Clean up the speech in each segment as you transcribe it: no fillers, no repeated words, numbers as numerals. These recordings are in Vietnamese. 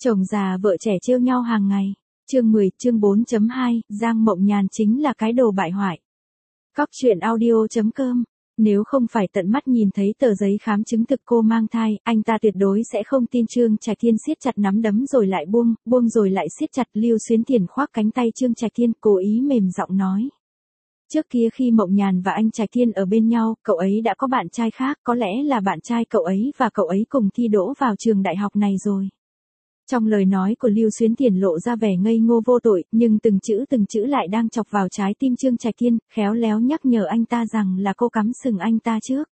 Chồng già vợ trẻ trêu nhau hàng ngày. Chương 10, chương 4.2, Giang Mộng Nhàn chính là cái đồ bại hoại. Cóc truyện audio.com. Nếu không phải tận mắt nhìn thấy tờ giấy khám chứng thực cô mang thai, anh ta tuyệt đối sẽ không tin. Trương Trạch Thiên siết chặt nắm đấm rồi lại buông rồi lại siết chặt. Lưu Xuyến Thiền khoác cánh tay Trương Trạch Thiên, cố ý mềm giọng nói. Trước kia khi Mộng Nhàn và anh Trạch Thiên ở bên nhau, cậu ấy đã có bạn trai khác, có lẽ là bạn trai cậu ấy và cậu ấy cùng thi đỗ vào trường đại học này rồi. Trong lời nói của Lưu Xuyến Thiền lộ ra vẻ ngây ngô vô tội, nhưng từng chữ lại đang chọc vào trái tim Trương Trạch Thiên, khéo léo nhắc nhở anh ta rằng là cô cắm sừng anh ta trước.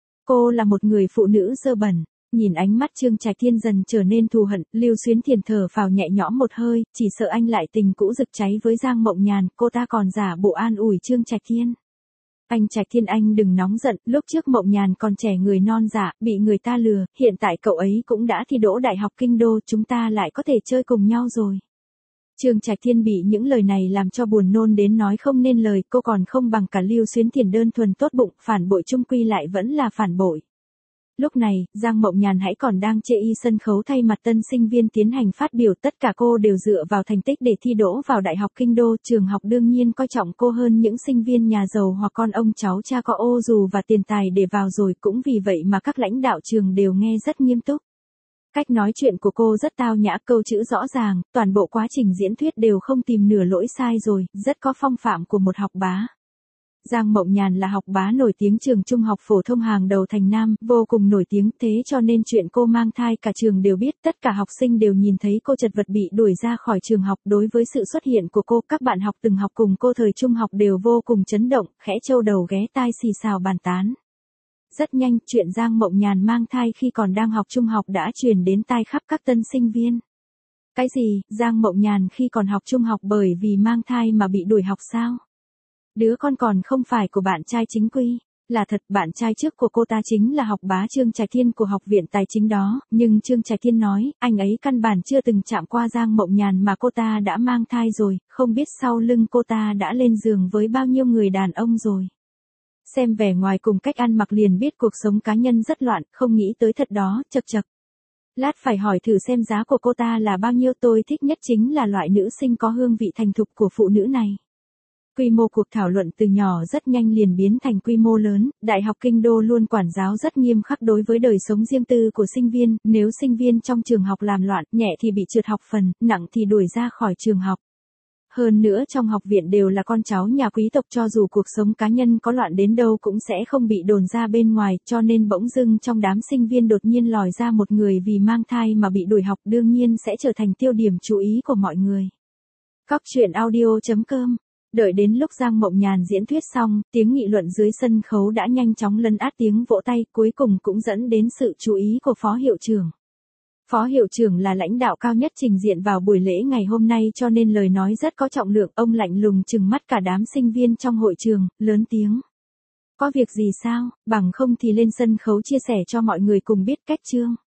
Cô là một người phụ nữ dơ bẩn. Nhìn ánh mắt Trương Trạch Thiên dần trở nên thù hận, Lưu Xuyến Thiền thở phào nhẹ nhõm một hơi, chỉ sợ anh lại tình cũ rực cháy với Giang Mộng Nhàn, cô ta còn giả bộ an ủi Trương Trạch Thiên. Anh Trạch Thiên, anh đừng nóng giận, lúc trước Mộng Nhàn còn trẻ người non dạ, bị người ta lừa, hiện tại cậu ấy cũng đã thi đỗ Đại học Kinh Đô, chúng ta lại có thể chơi cùng nhau rồi. Trương Trạch Thiên bị những lời này làm cho buồn nôn đến nói không nên lời, cô còn không bằng cả Lưu Xuyến Thiền đơn thuần tốt bụng, phản bội chung quy lại vẫn là phản bội. Lúc này, Giang Mộng Nhàn hãy còn đang chê y sân khấu thay mặt tân sinh viên tiến hành phát biểu, tất cả cô đều dựa vào thành tích để thi đỗ vào Đại học Kinh Đô, trường học đương nhiên coi trọng cô hơn những sinh viên nhà giàu hoặc con ông cháu cha có ô dù và tiền tài để vào rồi, cũng vì vậy mà các lãnh đạo trường đều nghe rất nghiêm túc. Cách nói chuyện của cô rất tao nhã, câu chữ rõ ràng, toàn bộ quá trình diễn thuyết đều không tìm nửa lỗi sai rồi, rất có phong phạm của một học bá. Giang Mộng Nhàn là học bá nổi tiếng trường trung học phổ thông hàng đầu thành Nam, vô cùng nổi tiếng, thế cho nên chuyện cô mang thai cả trường đều biết, tất cả học sinh đều nhìn thấy cô chật vật bị đuổi ra khỏi trường học. Đối với sự xuất hiện của cô, các bạn học từng học cùng cô thời trung học đều vô cùng chấn động, khẽ trâu đầu ghé tai xì xào bàn tán. Rất nhanh, chuyện Giang Mộng Nhàn mang thai khi còn đang học trung học đã truyền đến tai khắp các tân sinh viên. Cái gì, Giang Mộng Nhàn khi còn học trung học bởi vì mang thai mà bị đuổi học sao? Đứa con còn không phải của bạn trai chính quy. Là thật, bạn trai trước của cô ta chính là học bá Trương Trạch Thiên của Học viện Tài chính đó, nhưng Trương Trạch Thiên nói, anh ấy căn bản chưa từng chạm qua Giang Mộng Nhàn mà cô ta đã mang thai rồi, không biết sau lưng cô ta đã lên giường với bao nhiêu người đàn ông rồi. Xem vẻ ngoài cùng cách ăn mặc liền biết cuộc sống cá nhân rất loạn, không nghĩ tới thật đó, chậc chậc. Lát phải hỏi thử xem giá của cô ta là bao nhiêu, tôi thích nhất chính là loại nữ sinh có hương vị thành thục của phụ nữ này. Quy mô cuộc thảo luận từ nhỏ rất nhanh liền biến thành quy mô lớn, Đại học Kinh Đô luôn quản giáo rất nghiêm khắc đối với đời sống riêng tư của sinh viên, nếu sinh viên trong trường học làm loạn, nhẹ thì bị trượt học phần, nặng thì đuổi ra khỏi trường học. Hơn nữa trong học viện đều là con cháu nhà quý tộc, cho dù cuộc sống cá nhân có loạn đến đâu cũng sẽ không bị đồn ra bên ngoài, cho nên bỗng dưng trong đám sinh viên đột nhiên lòi ra một người vì mang thai mà bị đuổi học, đương nhiên sẽ trở thành tiêu điểm chú ý của mọi người. Cóc truyện audio.com. Đợi đến lúc Giang Mộng Nhàn diễn thuyết xong, tiếng nghị luận dưới sân khấu đã nhanh chóng lấn át tiếng vỗ tay, cuối cùng cũng dẫn đến sự chú ý của phó hiệu trưởng. Phó hiệu trưởng là lãnh đạo cao nhất trình diện vào buổi lễ ngày hôm nay, cho nên lời nói rất có trọng lượng, ông lạnh lùng trừng mắt cả đám sinh viên trong hội trường, lớn tiếng. Có việc gì sao, bằng không thì lên sân khấu chia sẻ cho mọi người cùng biết cách chương.